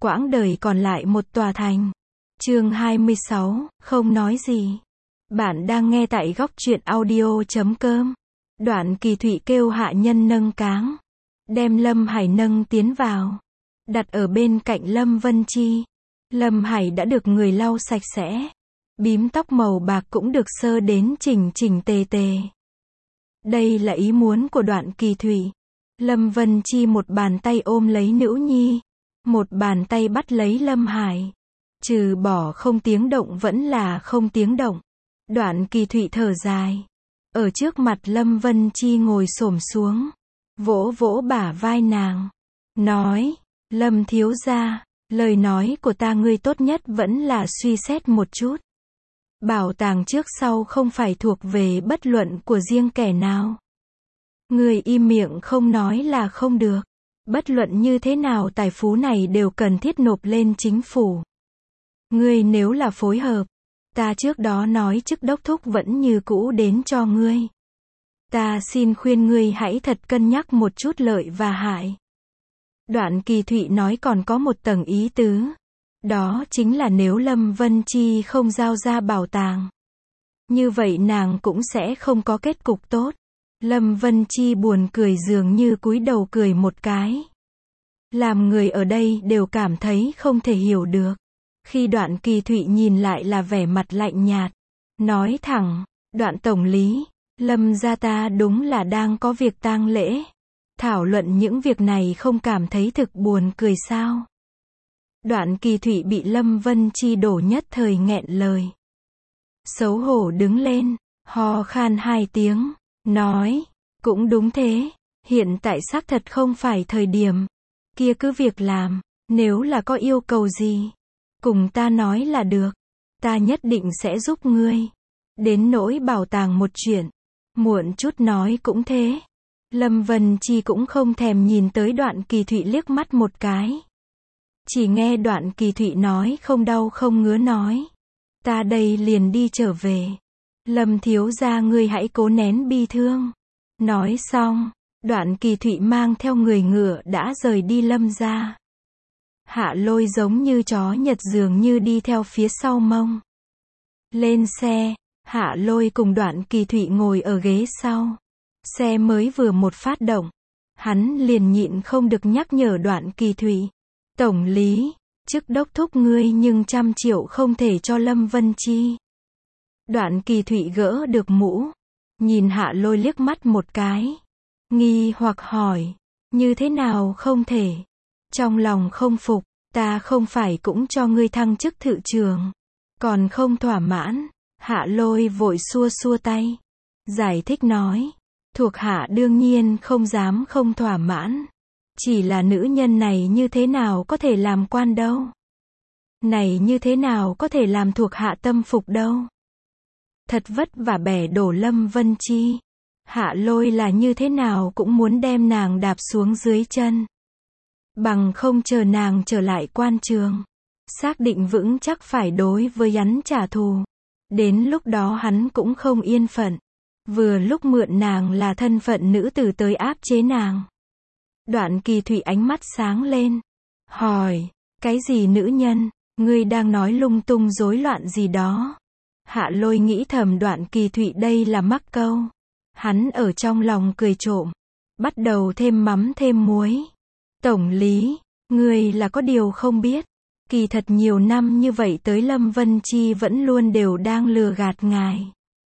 quãng đời còn lại một tòa thành. Chương 26, không nói gì. Bạn đang nghe tại góc truyện audio.com. Đoạn Kỳ Thụy kêu hạ nhân nâng cáng, đem Lâm Hải nâng tiến vào, đặt ở bên cạnh Lâm Vân Chi. Lâm Hải đã được người lau sạch sẽ, bím tóc màu bạc cũng được sơ đến chỉnh chỉnh tề tề. Đây là ý muốn của Đoạn Kỳ Thụy. Lâm Vân Chi một bàn tay ôm lấy nữ nhi, một bàn tay bắt lấy Lâm Hải. Trừ bỏ không tiếng động vẫn là không tiếng động. Đoạn Kỳ Thụy thở dài, ở trước mặt Lâm Vân Chi ngồi xổm xuống, vỗ vỗ bả vai nàng, nói, Lâm thiếu gia, lời nói của ta ngươi tốt nhất vẫn là suy xét một chút. Bảo tàng trước sau không phải thuộc về bất luận của riêng kẻ nào. Ngươi im miệng không nói là không được. Bất luận như thế nào tài phú này đều cần thiết nộp lên chính phủ. Ngươi nếu là phối hợp, ta trước đó nói chức đốc thúc vẫn như cũ đến cho ngươi. Ta xin khuyên ngươi hãy thật cân nhắc một chút lợi và hại. Đoạn Kỳ Thụy nói còn có một tầng ý tứ. Đó chính là nếu Lâm Vân Chi không giao ra bảo tàng, như vậy nàng cũng sẽ không có kết cục tốt. Lâm Vân Chi buồn cười dường như cúi đầu cười một cái. Làm người ở đây đều cảm thấy không thể hiểu được. Khi Đoạn Kỳ Thụy nhìn lại là vẻ mặt lạnh nhạt, nói thẳng, Đoạn tổng lý, Lâm gia ta đúng là đang có việc tang lễ. Thảo luận những việc này không cảm thấy thực buồn cười sao? Đoạn Kỳ Thụy bị Lâm Vân Chi đổ nhất thời nghẹn lời. Xấu hổ đứng lên, ho khan 2 tiếng, nói, cũng đúng thế, hiện tại xác thật không phải thời điểm. Kia cứ việc làm, nếu là có yêu cầu gì, cùng ta nói là được, ta nhất định sẽ giúp ngươi. Đến nỗi bảo tàng một chuyện, muộn chút nói cũng thế. Lâm Vân Chi cũng không thèm nhìn tới Đoạn Kỳ Thụy liếc mắt một cái. Chỉ nghe Đoạn Kỳ Thụy nói không đau không ngứa nói, ta đây liền đi trở về. Lâm thiếu gia ngươi hãy cố nén bi thương. Nói xong, Đoạn Kỳ Thụy mang theo người ngựa đã rời đi Lâm gia. Hạ Lôi giống như chó Nhật dường như đi theo phía sau mông. Lên xe, Hạ Lôi cùng Đoạn Kỳ Thụy ngồi ở ghế sau. Xe mới vừa một phát động, hắn liền nhịn không được nhắc nhở Đoạn Kỳ Thụy. Tổng lý, chức đốc thúc ngươi nhưng 100 triệu không thể cho Lâm Vân Chi. Đoạn Kỳ Thụy gỡ được mũ, nhìn Hạ Lôi liếc mắt một cái, nghi hoặc hỏi, như thế nào không thể? Trong lòng không phục, ta không phải cũng cho ngươi thăng chức thự trưởng, còn không thỏa mãn. Hạ Lôi vội xua xua tay, giải thích nói, thuộc hạ đương nhiên không dám không thỏa mãn. Chỉ là nữ nhân này như thế nào có thể làm quan đâu. Này như thế nào có thể làm thuộc hạ tâm phục đâu. Thật vất vả bẻ đổ Lâm Vân Chi. Hạ Lôi là như thế nào cũng muốn đem nàng đạp xuống dưới chân. Bằng không chờ nàng trở lại quan trường. Xác định vững chắc phải đối với hắn trả thù. Đến lúc đó hắn cũng không yên phận. Vừa lúc mượn nàng là thân phận nữ tử tới áp chế nàng. Đoạn Kỳ Thụy ánh mắt sáng lên, hỏi, cái gì nữ nhân, ngươi đang nói lung tung rối loạn gì đó. Hạ Lôi nghĩ thầm Đoạn Kỳ Thụy đây là mắc câu. Hắn ở trong lòng cười trộm, bắt đầu thêm mắm thêm muối. Tổng lý, ngươi là có điều không biết, kỳ thật nhiều năm như vậy tới Lâm Vân Chi vẫn luôn đều đang lừa gạt ngài.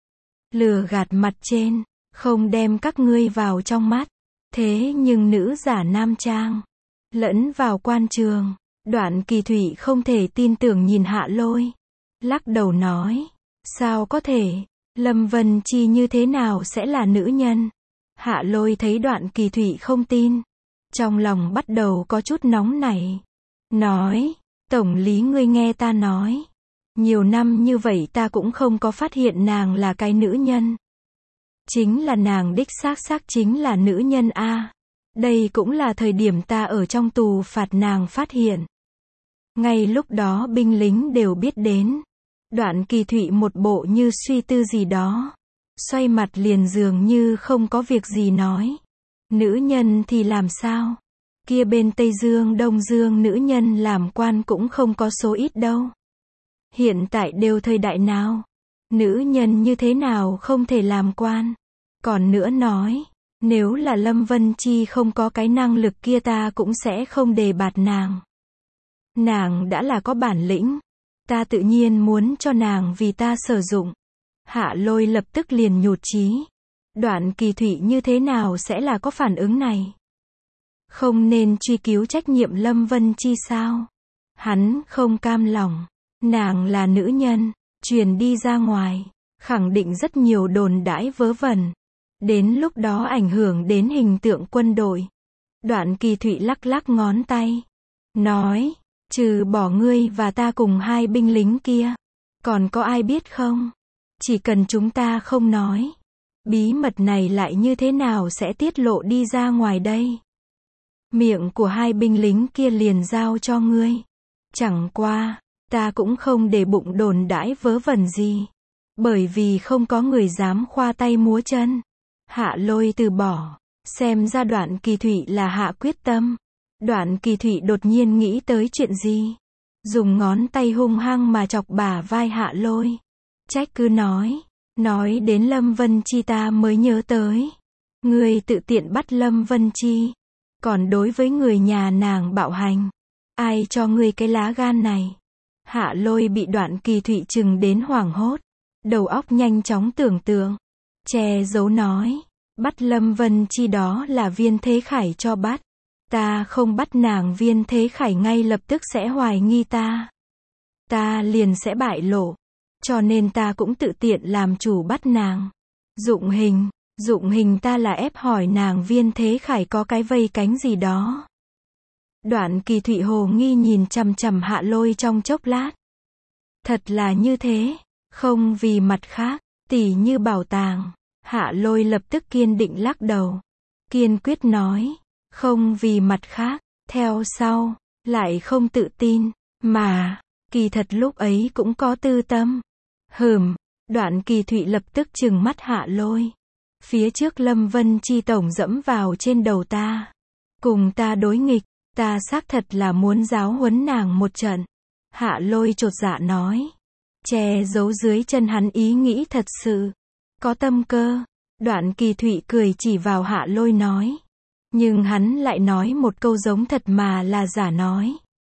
Lừa gạt mặt trên, không đem các ngươi vào trong mắt. Thế nhưng nữ giả nam trang, lẫn vào quan trường. Đoạn Kỳ Thụy không thể tin tưởng nhìn Hạ Lôi, lắc đầu nói, sao có thể, Lâm Vân Chi như thế nào sẽ là nữ nhân? Hạ Lôi thấy Đoạn Kỳ Thụy không tin, trong lòng bắt đầu có chút nóng nảy, nói, tổng lý ngươi nghe ta nói, nhiều năm như vậy ta cũng không có phát hiện nàng là cái nữ nhân. Chính là nàng đích xác chính là nữ nhân a. Đây cũng là thời điểm ta ở trong tù phạt nàng phát hiện. Ngay lúc đó binh lính đều biết đến. Đoạn Kỳ Thụy một bộ như suy tư gì đó, xoay mặt liền dường như không có việc gì nói. Nữ nhân thì làm sao? Kia bên Tây Dương Đông Dương nữ nhân làm quan cũng không có số ít đâu. Hiện tại đều thời đại nào, nữ nhân như thế nào không thể làm quan. Còn nữa nói, nếu là Lâm Vân Chi không có cái năng lực kia ta cũng sẽ không đề bạt nàng. Nàng đã là có bản lĩnh, ta tự nhiên muốn cho nàng vì ta sử dụng. Hạ Lôi lập tức liền nhụt chí. Đoạn Kỳ Thụy như thế nào sẽ là có phản ứng này? Không nên truy cứu trách nhiệm Lâm Vân Chi sao? Hắn không cam lòng. Nàng là nữ nhân, truyền đi ra ngoài, khẳng định rất nhiều đồn đãi vớ vẩn. Đến lúc đó ảnh hưởng đến hình tượng quân đội. Đoạn Kỳ Thụy lắc lắc ngón tay. Nói, trừ bỏ ngươi và ta cùng hai binh lính kia. Còn có ai biết không? Chỉ cần chúng ta không nói. Bí mật này lại như thế nào sẽ tiết lộ đi ra ngoài đây? Miệng của hai binh lính kia liền giao cho ngươi. Chẳng qua, ta cũng không để bụng đồn đãi vớ vẩn gì. Bởi vì không có người dám khoa tay múa chân. Hạ Lôi từ bỏ. Xem ra Đoạn Kỳ Thụy là hạ quyết tâm. Đoạn Kỳ Thụy đột nhiên nghĩ tới chuyện gì? Dùng ngón tay hung hăng mà chọc bả vai Hạ Lôi. Trách cứ nói đến Lâm Vân Chi ta mới nhớ tới. Ngươi tự tiện bắt Lâm Vân Chi. Còn đối với người nhà nàng bạo hành. Ai cho ngươi cái lá gan này? Hạ Lôi bị Đoạn Kỳ Thụy chừng đến hoảng hốt. Đầu óc nhanh chóng tưởng tượng. Che giấu nói. Bắt Lâm Vân Chi đó là Viên Thế Khải cho bắt. Ta không bắt nàng Viên Thế Khải ngay lập tức sẽ hoài nghi ta. Ta liền sẽ bại lộ. Cho nên ta cũng tự tiện làm chủ bắt nàng. Dụng hình ta là ép hỏi nàng Viên Thế Khải có cái vây cánh gì đó. Đoạn Kỳ Thụy hồ nghi nhìn chằm chằm Hạ Lôi trong chốc lát. Thật là như thế, không vì mặt khác, tỉ như bảo tàng. Hạ Lôi lập tức kiên định lắc đầu. Kiên quyết nói, không vì mặt khác, theo sau, lại không tự tin, mà, kỳ thật lúc ấy cũng có tư tâm. Đoạn Kỳ Thụy lập tức trừng mắt Hạ Lôi. Phía trước Lâm Vân Chi tổng dẫm vào trên đầu ta. Cùng ta đối nghịch, ta xác thật là muốn giáo huấn nàng một trận. Hạ Lôi chột dạ nói. Che giấu dưới chân hắn ý nghĩ thật sự. Có tâm cơ. Đoạn Kỳ Thụy cười chỉ vào Hạ Lôi nói. Nhưng hắn lại nói một câu giống thật mà là giả nói.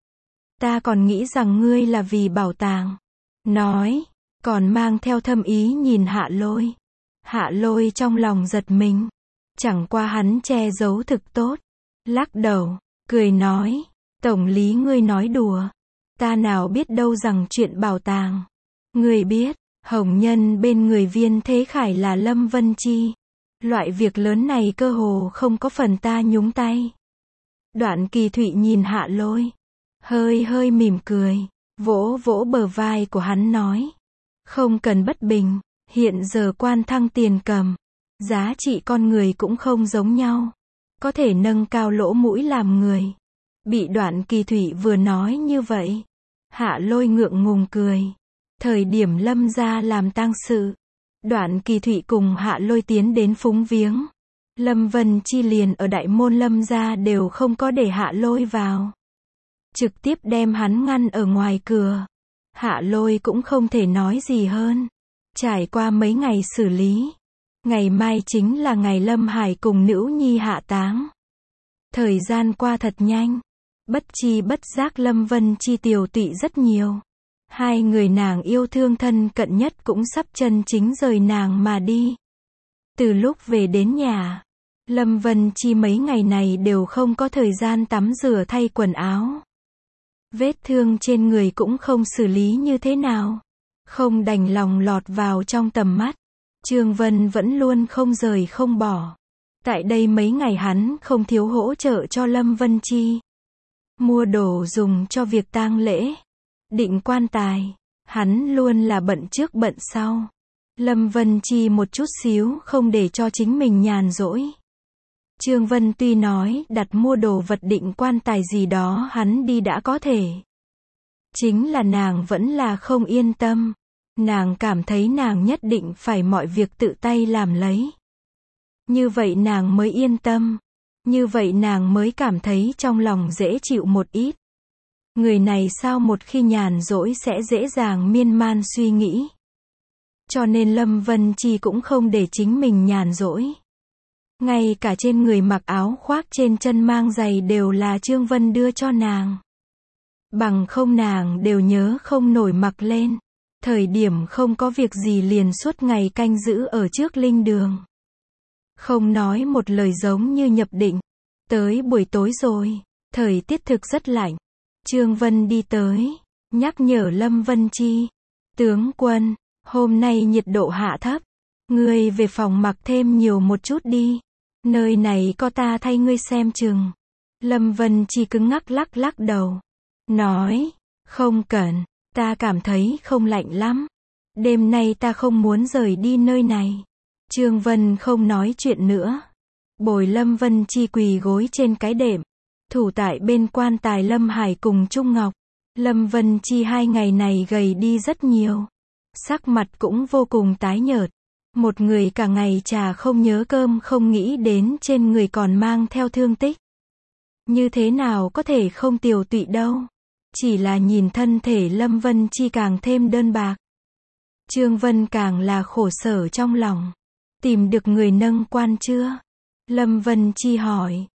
Ta còn nghĩ rằng ngươi là vì bảo tàng. Nói, còn mang theo thâm ý nhìn Hạ Lôi. Hạ Lôi trong lòng giật mình. Chẳng qua hắn che giấu thực tốt. Lắc đầu, cười nói. Tổng lý ngươi nói đùa. Ta nào biết đâu rằng chuyện bảo tàng. Ngươi biết, hồng nhân bên người Viên Thế Khải là Lâm Vân Chi. Loại việc lớn này cơ hồ không có phần ta nhúng tay. Đoạn Kỳ Thụy nhìn Hạ Lôi. Hơi mỉm cười. Vỗ vỗ bờ vai của hắn nói. Không cần bất bình. Hiện giờ quan thăng tiền cầm. Giá trị con người cũng không giống nhau. Có thể nâng cao lỗ mũi làm người. Bị Đoạn Kỳ Thụy vừa nói như vậy. Hạ Lôi ngượng ngùng cười. Thời điểm Lâm gia làm tang sự. Đoạn Kỳ Thụy cùng Hạ Lôi tiến đến phúng viếng. Lâm Vân Chi liền ở đại môn Lâm gia đều không có để Hạ Lôi vào. Trực tiếp đem hắn ngăn ở ngoài cửa. Hạ Lôi cũng không thể nói gì hơn. Trải qua mấy ngày xử lý. Ngày mai chính là ngày Lâm Hải cùng nữ nhi hạ táng. Thời gian qua thật nhanh. Bất chi bất giác Lâm Vân Chi tiều tụy rất nhiều. Hai người nàng yêu thương thân cận nhất cũng sắp chân chính rời nàng mà đi. Từ lúc về đến nhà, Lâm Vân Chi mấy ngày này đều không có thời gian tắm rửa thay quần áo. Vết thương trên người cũng không xử lý như thế nào. Không đành lòng lọt vào trong tầm mắt. Trương Vân vẫn luôn không rời không bỏ. Tại đây mấy ngày hắn không thiếu hỗ trợ cho Lâm Vân Chi. Mua đồ dùng cho việc tang lễ. Định quan tài. Hắn luôn là bận trước bận sau. Lâm Vân Chi một chút xíu không để cho chính mình nhàn rỗi. Trương Vân tuy nói đặt mua đồ vật định quan tài gì đó hắn đi đã có thể. Chính là nàng vẫn là không yên tâm. Nàng cảm thấy nàng nhất định phải mọi việc tự tay làm lấy. Như vậy nàng mới yên tâm. Như vậy nàng mới cảm thấy trong lòng dễ chịu một ít. Người này sao một khi nhàn rỗi sẽ dễ dàng miên man suy nghĩ. Cho nên Lâm Vân Chi cũng không để chính mình nhàn rỗi. Ngay cả trên người mặc áo khoác, trên chân mang giày đều là Trương Vân đưa cho nàng. Bằng không nàng đều nhớ không nổi mặc lên. Thời điểm không có việc gì liền suốt ngày canh giữ ở trước linh đường. Không nói một lời, giống như nhập định. Tới buổi tối rồi, thời tiết thực rất lạnh. Trương Vân đi tới, nhắc nhở Lâm Vân Chi. Tướng quân, hôm nay nhiệt độ hạ thấp. Ngươi về phòng mặc thêm nhiều một chút đi. Nơi này có ta thay ngươi xem chừng. Lâm Vân Chi cứng ngắc lắc lắc đầu. Nói, không cần, ta cảm thấy không lạnh lắm. Đêm nay ta không muốn rời đi nơi này. Trương Vân không nói chuyện nữa. Bồi Lâm Vân Chi quỳ gối trên cái đệm. Thủ tại bên quan tài Lâm Hải cùng Trung Ngọc. Lâm Vân Chi 2 ngày này gầy đi rất nhiều. Sắc mặt cũng vô cùng tái nhợt. Một người cả ngày trà không nhớ cơm, không nghĩ đến trên người còn mang theo thương tích. Như thế nào có thể không tiều tụy đâu. Chỉ là nhìn thân thể Lâm Vân Chi càng thêm đơn bạc. Trương Vân càng là khổ sở trong lòng. Tìm được người nâng quan chưa? Lâm Vân Chi hỏi.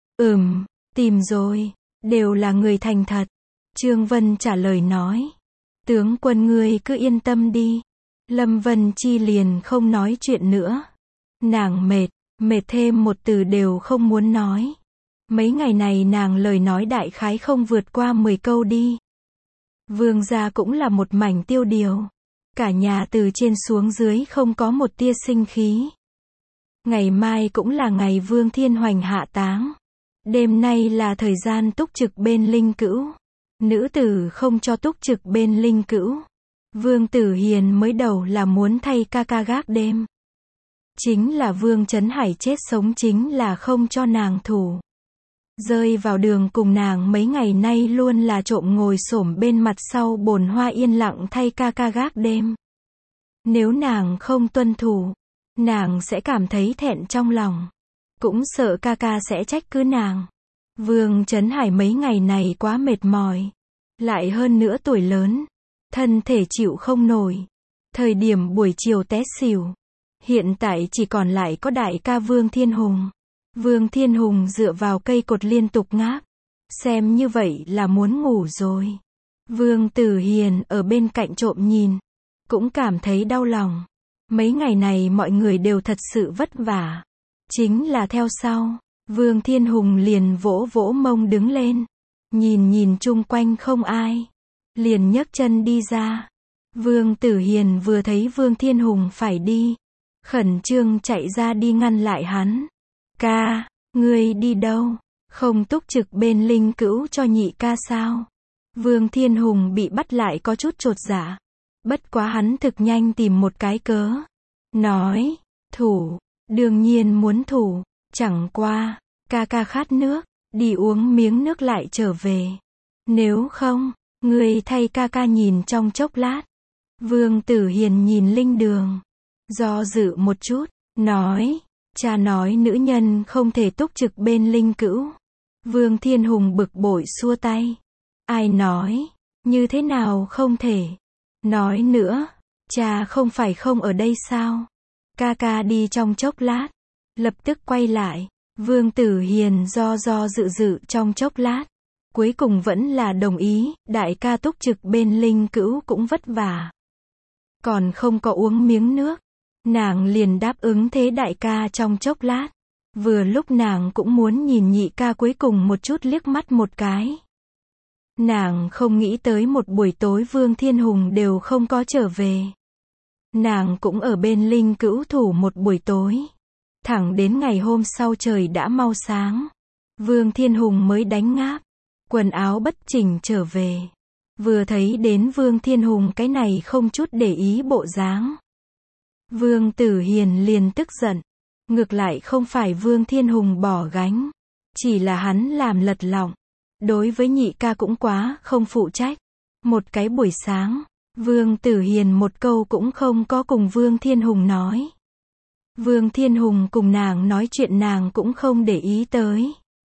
Tìm rồi. Đều là người thành thật. Trương Vân trả lời nói. Tướng quân ngươi cứ yên tâm đi. Lâm Vân Chi liền không nói chuyện nữa. Nàng mệt thêm một từ đều không muốn nói. Mấy ngày này nàng lời nói đại khái không vượt qua 10 câu đi. Vương gia cũng là một mảnh tiêu điều. Cả nhà từ trên xuống dưới không có một tia sinh khí. Ngày mai cũng là ngày Vương Thiên Hoành hạ táng. Đêm nay là thời gian túc trực bên linh cữu. Nữ tử không cho túc trực bên linh cữu. Vương Tử Hiền mới đầu là muốn thay ca ca gác đêm. Chính là Vương Trấn Hải chết sống chính là không cho nàng thủ. Rơi vào đường cùng nàng mấy ngày nay luôn là trộm ngồi xổm bên mặt sau bồn hoa yên lặng thay ca ca gác đêm. Nếu nàng không tuân thủ, nàng sẽ cảm thấy thẹn trong lòng. Cũng sợ ca ca sẽ trách cứ nàng. Vương Trấn Hải mấy ngày này quá mệt mỏi. Lại hơn nữa tuổi lớn. Thân thể chịu không nổi. Thời điểm buổi chiều té xỉu. Hiện tại chỉ còn lại có đại ca Vương Thiên Hùng. Vương Thiên Hùng dựa vào cây cột liên tục ngáp. Xem như vậy là muốn ngủ rồi. Vương Tử Hiền ở bên cạnh trộm nhìn. Cũng cảm thấy đau lòng. Mấy ngày này mọi người đều thật sự vất vả. Chính là theo sau. Vương Thiên Hùng liền vỗ vỗ mông đứng lên. Nhìn chung quanh không ai. Liền nhấc chân đi ra. Vương Tử Hiền vừa thấy Vương Thiên Hùng phải đi. Khẩn trương chạy ra đi ngăn lại hắn. Ca, ngươi đi đâu? Không túc trực bên linh cữu cho nhị ca sao? Vương Thiên Hùng bị bắt lại có chút chột dạ. Bất quá hắn thực nhanh tìm một cái cớ. Nói, thủ, đương nhiên muốn thủ. Chẳng qua, ca ca khát nước, đi uống miếng nước lại trở về. Nếu không, ngươi thay ca ca nhìn trong chốc lát. Vương Tử Hiền nhìn linh đường. Do dự một chút, nói. Cha nói nữ nhân không thể túc trực bên linh cữu. Vương Thiên Hùng bực bội xua tay. Ai nói? Như thế nào không thể? Nói nữa, cha không phải không ở đây sao? Ca ca đi trong chốc lát. Lập tức quay lại. Vương Tử Hiền do dự trong chốc lát. Cuối cùng vẫn là đồng ý. Đại ca túc trực bên linh cữu cũng vất vả. Còn không có uống miếng nước. Nàng liền đáp ứng thế đại ca trong chốc lát. Vừa lúc nàng cũng muốn nhìn nhị ca cuối cùng một chút, liếc mắt một cái. Nàng không nghĩ tới một buổi tối Vương Thiên Hùng đều không có trở về. Nàng cũng ở bên linh cữu thủ một buổi tối. Thẳng đến ngày hôm sau trời đã mau sáng. Vương Thiên Hùng mới đánh ngáp. Quần áo bất chỉnh trở về. Vừa thấy đến Vương Thiên Hùng cái này không chút để ý bộ dáng. Vương Tử Hiền liền tức giận. Ngược lại không phải Vương Thiên Hùng bỏ gánh. Chỉ là hắn làm lật lọng. Đối với nhị ca cũng quá không phụ trách. Một cái buổi sáng, Vương Tử Hiền một câu cũng không có cùng Vương Thiên Hùng nói. Vương Thiên Hùng cùng nàng nói chuyện nàng cũng không để ý tới.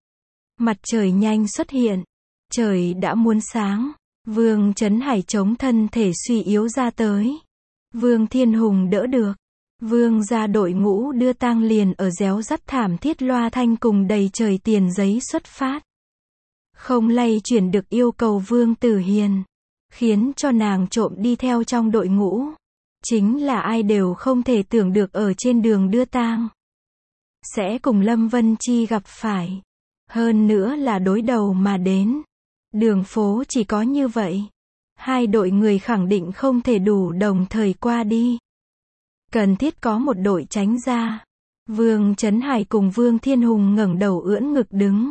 Mặt trời nhanh xuất hiện. Trời đã muốn sáng. Vương Trấn Hải chống thân thể suy yếu ra tới. Vương Thiên Hùng đỡ được. Vương gia đội ngũ đưa tang liền ở réo rắt thảm thiết loa thanh cùng đầy trời tiền giấy xuất phát. Không lay chuyển được yêu cầu Vương Tử Hiền. Khiến cho nàng trộm đi theo trong đội ngũ. Chính là ai đều không thể tưởng được ở trên đường đưa tang sẽ cùng Lâm Vân Chi gặp phải. Hơn nữa là đối đầu mà đến. Đường phố chỉ có như vậy. Hai đội người khẳng định không thể đủ đồng thời qua đi. Cần thiết có một đội tránh ra. Vương Trấn Hải cùng Vương Thiên Hùng ngẩng đầu ưỡn ngực đứng.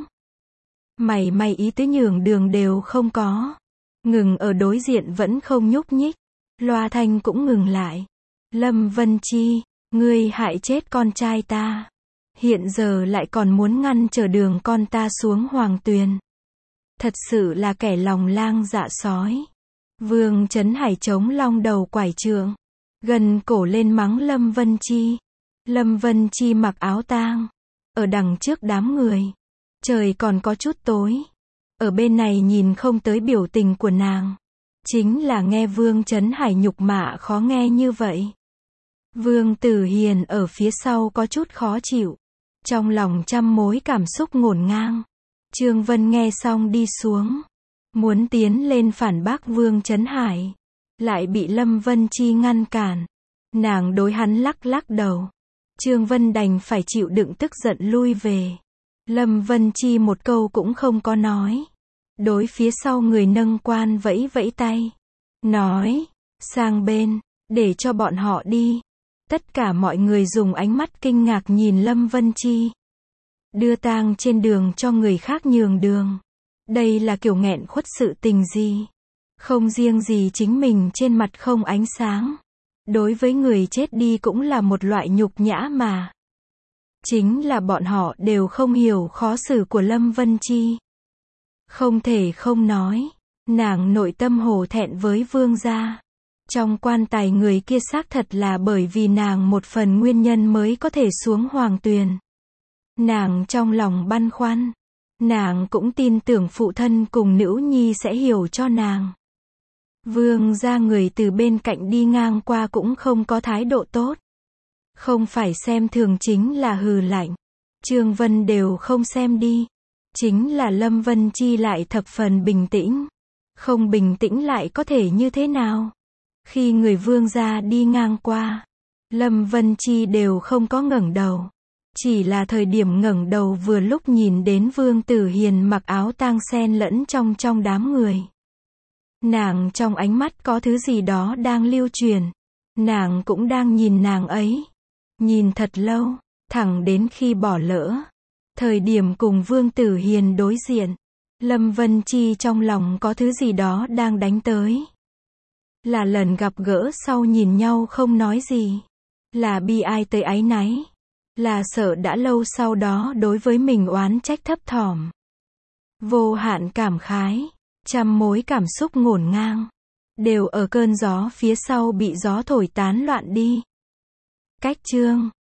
Mày ý tứ nhường đường đều không có. Ngừng ở đối diện vẫn không nhúc nhích. Loa thanh cũng ngừng lại. Lâm Vân Chi, ngươi hại chết con trai ta. Hiện giờ lại còn muốn ngăn trở đường con ta xuống Hoàng Tuyền. Thật sự là kẻ lòng lang dạ sói. Vương Trấn Hải chống long đầu quải trượng. Gần cổ lên mắng Lâm Vân Chi. Lâm Vân Chi mặc áo tang. Ở đằng trước đám người. Trời còn có chút tối. Ở bên này nhìn không tới biểu tình của nàng. Chính là nghe Vương Trấn Hải nhục mạ khó nghe như vậy. Vương Tử Hiền ở phía sau có chút khó chịu. Trong lòng trăm mối cảm xúc ngổn ngang. Trương Vân nghe xong đi xuống. Muốn tiến lên phản bác Vương Trấn Hải. Lại bị Lâm Vân Chi ngăn cản. Nàng đối hắn lắc lắc đầu. Trương Vân đành phải chịu đựng tức giận lui về. Lâm Vân Chi một câu cũng không có nói. Đối phía sau người nâng quan vẫy vẫy tay. Nói, sang bên, để cho bọn họ đi. Tất cả mọi người dùng ánh mắt kinh ngạc nhìn Lâm Vân Chi. Đưa tang trên đường cho người khác nhường đường. Đây là kiểu nghẹn khuất sự tình gì? Không riêng gì chính mình trên mặt không ánh sáng. Đối với người chết đi cũng là một loại nhục nhã mà. Chính là bọn họ đều không hiểu khó xử của Lâm Vân Chi. Không thể không nói. Nàng nội tâm hổ thẹn với Vương gia. Trong quan tài người kia xác thật là bởi vì nàng một phần nguyên nhân mới có thể xuống Hoàng Tuyền. Nàng trong lòng băn khoăn. Nàng cũng tin tưởng phụ thân cùng nữ nhi sẽ hiểu cho nàng. Vương gia người từ bên cạnh đi ngang qua cũng không có thái độ tốt. Không phải xem thường chính là hừ lạnh. Trương Vân đều không xem đi. Chính là Lâm Vân Chi lại thập phần bình tĩnh. Không bình tĩnh lại có thể như thế nào? Khi người Vương gia đi ngang qua, Lâm Vân Chi đều không có ngẩng đầu. Chỉ là thời điểm ngẩng đầu vừa lúc nhìn đến Vương Tử Hiền mặc áo tang xen lẫn trong đám người. Nàng trong ánh mắt có thứ gì đó đang lưu truyền. Nàng cũng đang nhìn nàng ấy. Nhìn thật lâu, thẳng đến khi bỏ lỡ. Thời điểm cùng Vương Tử Hiền đối diện, Lâm Vân Chi trong lòng có thứ gì đó đang đánh tới. Là lần gặp gỡ sau nhìn nhau không nói gì. Là bi ai tới áy náy. Là sợ đã lâu sau đó đối với mình oán trách thấp thỏm. Vô hạn cảm khái. Trăm mối cảm xúc ngổn ngang. Đều ở cơn gió phía sau bị gió thổi tán loạn đi. Cách chương